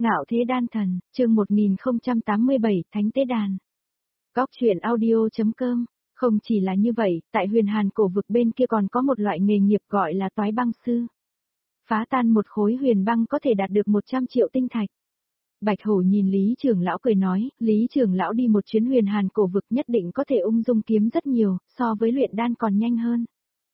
Ngạo Thế Đan Thần, chương 1087, Thánh Tế Đàn. Góc truyện audio.com. Không chỉ là như vậy, tại Huyền Hàn cổ vực bên kia còn có một loại nghề nghiệp gọi là toái băng sư. Phá tan một khối huyền băng có thể đạt được 100 triệu tinh thạch. Bạch Hổ nhìn Lý trưởng lão cười nói, Lý trưởng lão đi một chuyến Huyền Hàn cổ vực nhất định có thể ung dung kiếm rất nhiều, so với luyện đan còn nhanh hơn.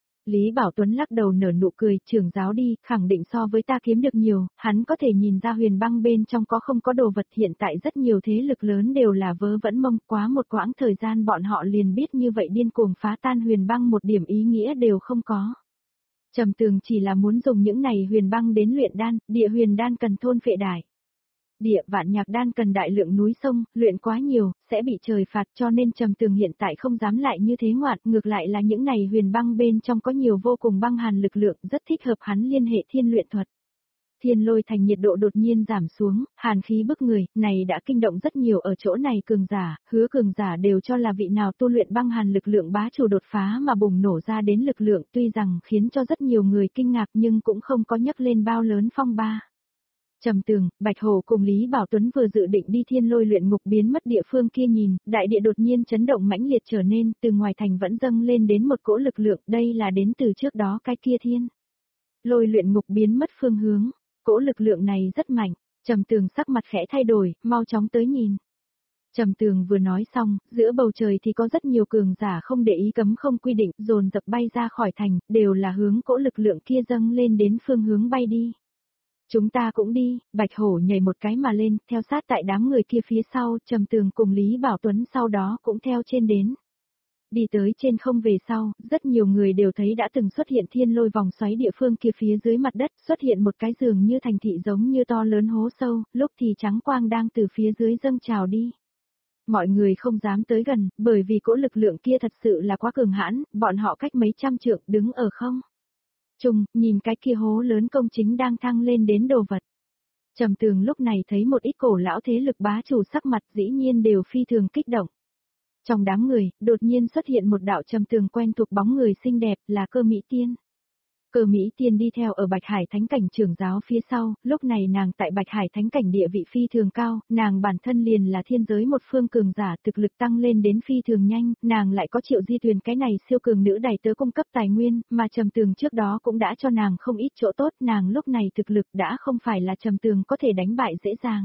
Lý Bảo Tuấn lắc đầu nở nụ cười, trưởng giáo đi, khẳng định so với ta kiếm được nhiều, hắn có thể nhìn ra huyền băng bên trong có không có đồ vật, hiện tại rất nhiều thế lực lớn đều là vớ vẩn mông, quá một quãng thời gian bọn họ liền biết như vậy điên cuồng phá tan huyền băng một điểm ý nghĩa đều không có. Trầm Tường chỉ là muốn dùng những này huyền băng đến luyện đan, địa huyền đan cần thôn phệ đại. Địa vạn nhạc đan cần đại lượng núi sông, luyện quá nhiều, sẽ bị trời phạt, cho nên Trầm Tường hiện tại không dám lại như thế ngoạn, ngược lại là những này huyền băng bên trong có nhiều vô cùng băng hàn lực lượng, rất thích hợp hắn liên hệ thiên luyện thuật. Thiên Lôi Thành nhiệt độ đột nhiên giảm xuống, hàn khí bức người, này đã kinh động rất nhiều ở chỗ này cường giả, hứa cường giả đều cho là vị nào tu luyện băng hàn lực lượng bá chủ đột phá mà bùng nổ ra đến lực lượng, tuy rằng khiến cho rất nhiều người kinh ngạc nhưng cũng không có nhấc lên bao lớn phong ba. Trầm Tường, Bạch Hổ cùng Lý Bảo Tuấn vừa dự định đi Thiên Lôi luyện ngục biến mất địa phương kia nhìn, đại địa đột nhiên chấn động mãnh liệt trở nên, từ ngoài thành vẫn dâng lên đến một cỗ lực lượng, đây là đến từ trước đó cái kia Thiên Lôi luyện ngục biến mất phương hướng, cỗ lực lượng này rất mạnh. Trầm Tường sắc mặt khẽ thay đổi, mau chóng tới nhìn. Trầm Tường vừa nói xong, giữa bầu trời thì có rất nhiều cường giả không để ý cấm không quy định, dồn dập bay ra khỏi thành, đều là hướng cỗ lực lượng kia dâng lên đến phương hướng bay đi. Chúng ta cũng đi, Bạch Hổ nhảy một cái mà lên, theo sát tại đám người kia phía sau, Trầm Tường cùng Lý Bảo Tuấn sau đó cũng theo trên đến. Đi tới trên không về sau, rất nhiều người đều thấy đã từng xuất hiện thiên lôi vòng xoáy địa phương kia phía dưới mặt đất, xuất hiện một cái giường như thành thị giống như to lớn hố sâu, lúc thì trắng quang đang từ phía dưới dâng trào đi. Mọi người không dám tới gần, bởi vì cỗ lực lượng kia thật sự là quá cường hãn, bọn họ cách mấy trăm trượng đứng ở không nhìn cái kia hố lớn công chính đang thăng lên đến đồ vật. Trầm Tường lúc này thấy một ít cổ lão thế lực bá chủ sắc mặt dĩ nhiên đều phi thường kích động. Trong đám người, đột nhiên xuất hiện một đạo Trầm Tường quen thuộc bóng người xinh đẹp là Cơ Mỹ Tiên. Cơ Mỹ Tiên đi theo ở Bạch Hải Thánh Cảnh trưởng giáo phía sau, lúc này nàng tại Bạch Hải Thánh Cảnh địa vị phi thường cao, nàng bản thân liền là thiên giới một phương cường giả thực lực tăng lên đến phi thường nhanh, nàng lại có Triệu Di Tuyền cái này siêu cường nữ đày tớ cung cấp tài nguyên, mà Trầm Tường trước đó cũng đã cho nàng không ít chỗ tốt, nàng lúc này thực lực đã không phải là Trầm Tường có thể đánh bại dễ dàng.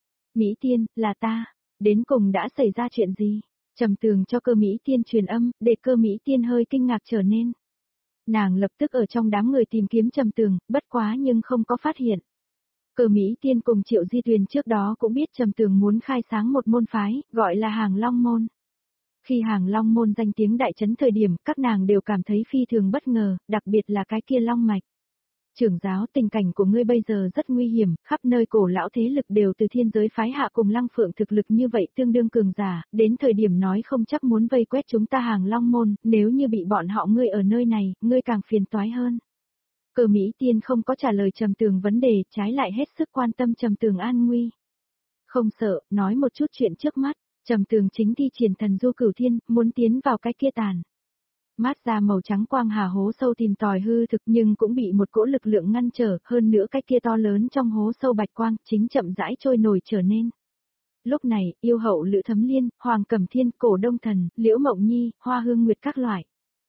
Mỹ Tiên, là ta, đến cùng đã xảy ra chuyện gì? Trầm Tường cho Cơ Mỹ Tiên truyền âm, để Cơ Mỹ Tiên hơi kinh ngạc trở nên. Nàng lập tức ở trong đám người tìm kiếm Trầm Tường, bất quá nhưng không có phát hiện. Cơ Mỹ Tiên cùng Triệu Di Tuyền trước đó cũng biết Trầm Tường muốn khai sáng một môn phái, gọi là Hàng Long Môn. Khi Hàng Long Môn danh tiếng đại chấn thời điểm, các nàng đều cảm thấy phi thường bất ngờ, đặc biệt là cái kia Long Mạch. Trưởng giáo, tình cảnh của ngươi bây giờ rất nguy hiểm, khắp nơi cổ lão thế lực đều từ thiên giới phái hạ cùng Lăng Phượng thực lực như vậy tương đương cường giả, đến thời điểm nói không chắc muốn vây quét chúng ta Hàng Long Môn, nếu như bị bọn họ ngươi ở nơi này, ngươi càng phiền toái hơn. Cơ Mỹ Tiên không có trả lời Trầm Tường vấn đề, trái lại hết sức quan tâm Trầm Tường an nguy. Không sợ, nói một chút chuyện trước mắt, Trầm Tường chính thi triển thần du cửu thiên, muốn tiến vào cái kia tàn mát ra màu trắng quang hà hố sâu tìm tòi hư thực nhưng cũng bị một cỗ lực lượng ngăn trở, hơn nữa cái kia to lớn trong hố sâu bạch quang chính chậm rãi trôi nổi trở nên. Lúc này, yêu hậu Lữ Thấm Liên, Hoàng Cẩm Thiên, Cổ Đông Thần, Liễu Mộng Nhi, Hoa Hương Nguyệt các loại.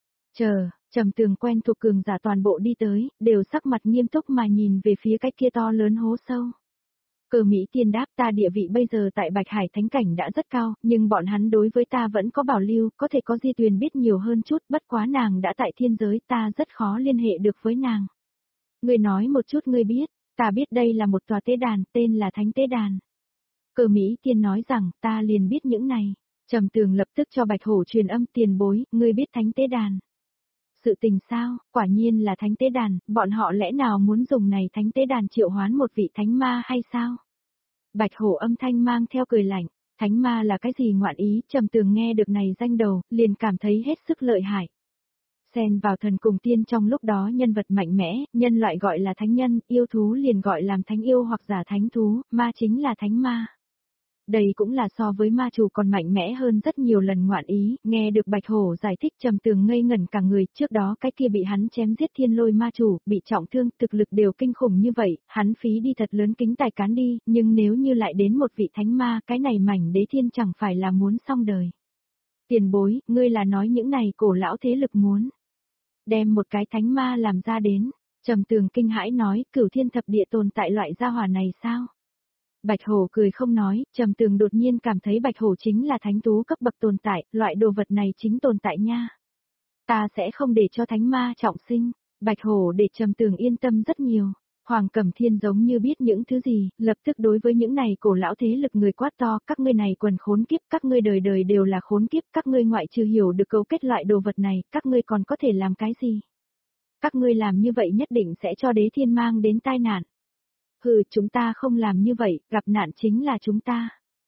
Trầm Tường quen thuộc cường giả toàn bộ đi tới, đều sắc mặt nghiêm túc mà nhìn về phía cái kia to lớn hố sâu. Cơ Mỹ Tiên đáp, ta địa vị bây giờ tại Bạch Hải Thánh Cảnh đã rất cao, nhưng bọn hắn đối với ta vẫn có bảo lưu, có thể có Di Tuyền biết nhiều hơn chút, bất quá nàng đã tại thiên giới, ta rất khó liên hệ được với nàng. Ngươi nói một chút ngươi biết, ta biết đây là một tòa tế đàn, tên là Thánh Tế Đàn. Cơ Mỹ Tiên nói rằng, ta liền biết những này. Trầm Tường lập tức cho Bạch Hổ truyền âm, tiền bối, ngươi biết Thánh Tế Đàn. Sự tình sao, quả nhiên là Thánh Tế Đàn, bọn họ lẽ nào muốn dùng này Thánh Tế Đàn triệu hoán một vị thánh ma hay sao? Bạch Hổ âm thanh mang theo cười lạnh, thánh ma là cái gì ngoạn ý, Trầm Tường nghe được này danh đầu, liền cảm thấy hết sức lợi hại. Xen vào thần cùng tiên trong lúc đó nhân vật mạnh mẽ, nhân loại gọi là thánh nhân, yêu thú liền gọi làm thánh yêu hoặc giả thánh thú, ma chính là thánh ma. Đây cũng là so với ma chủ còn mạnh mẽ hơn rất nhiều lần ngoạn ý, nghe được Bạch Hổ giải thích Trầm Tường ngây ngẩn cả người, trước đó cái kia bị hắn chém giết thiên lôi ma chủ, bị trọng thương, thực lực đều kinh khủng như vậy, hắn phí đi thật lớn kính tài cán đi, nhưng nếu như lại đến một vị thánh ma, cái này mảnh đế thiên chẳng phải là muốn xong đời. Tiền bối, ngươi là nói những này cổ lão thế lực muốn đem một cái thánh ma làm ra đến. Trầm Tường kinh hãi nói, Cửu Thiên Thập Địa tồn tại loại gia hỏa này sao? Bạch Hổ cười không nói, Trầm Tường đột nhiên cảm thấy Bạch Hổ chính là thánh thú cấp bậc tồn tại, loại đồ vật này chính tồn tại nha. Ta sẽ không để cho thánh ma trọng sinh. Bạch Hổ để Trầm Tường yên tâm rất nhiều. Hoàng Cẩm Thiên giống như biết những thứ gì, lập tức đối với những này cổ lão thế lực người quát to, các ngươi này quần khốn kiếp, các ngươi đời đời đều là khốn kiếp, các ngươi ngoại trừ hiểu được cấu kết loại đồ vật này, các ngươi còn có thể làm cái gì? Các ngươi làm như vậy nhất định sẽ cho đế thiên mang đến tai nạn. Hừ, chúng ta không làm như vậy, gặp nạn chính là chúng ta.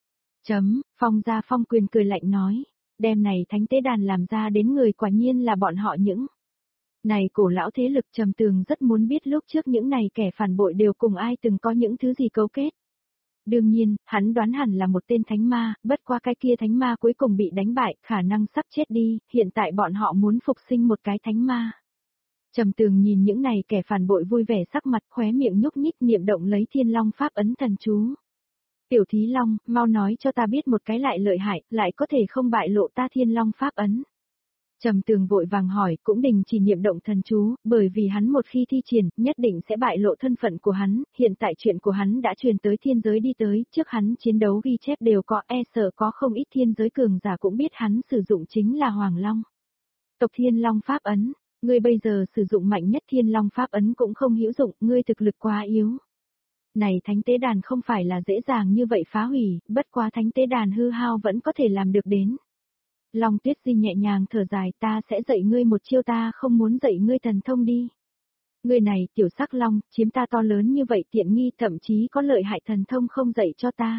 Phong Gia Phong Quyền cười lạnh nói, đem này thánh tế đàn làm ra đến người quả nhiên là bọn họ những. Này cổ lão thế lực Trầm Tường rất muốn biết lúc trước những này kẻ phản bội đều cùng ai từng có những thứ gì cấu kết. Đương nhiên, hắn đoán hẳn là một tên thánh ma, bất qua cái kia thánh ma cuối cùng bị đánh bại, khả năng sắp chết đi, hiện tại bọn họ muốn phục sinh một cái thánh ma. Trầm Tường nhìn những này kẻ phản bội vui vẻ sắc mặt, khóe miệng nhúc nhích niệm động lấy Thiên Long pháp ấn thần chú. Tiểu Thí Long, mau nói cho ta biết một cái lại lợi hại, lại có thể không bại lộ ta Thiên Long pháp ấn. Trầm Tường vội vàng hỏi, cũng đình chỉ niệm động thần chú, bởi vì hắn một khi thi triển, nhất định sẽ bại lộ thân phận của hắn, hiện tại chuyện của hắn đã truyền tới thiên giới đi tới, trước hắn chiến đấu ghi chép đều có, sợ có không ít thiên giới cường giả cũng biết hắn sử dụng chính là Hoàng Long. Tộc Thiên Long pháp ấn, ngươi bây giờ sử dụng mạnh nhất Thiên Long pháp ấn cũng không hữu dụng, ngươi thực lực quá yếu. Này thánh tế đàn không phải là dễ dàng như vậy phá hủy, bất quá thánh tế đàn hư hao vẫn có thể làm được đến. Long Tuyết Di nhẹ nhàng thở dài, ta sẽ dạy ngươi một chiêu, ta không muốn dạy ngươi thần thông đi. Ngươi này tiểu sắc long, chiếm ta to lớn như vậy tiện nghi, thậm chí có lợi hại thần thông không dạy cho ta.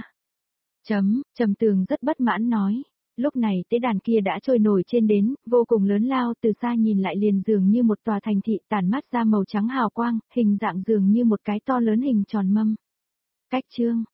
Trầm Tường rất bất mãn nói. Lúc này tế đàn kia đã trôi nổi trên đến, vô cùng lớn lao, từ xa nhìn lại liền dường như một tòa thành thị tản mát ra màu trắng hào quang, hình dạng dường như một cái to lớn hình tròn mâm. Cách chương,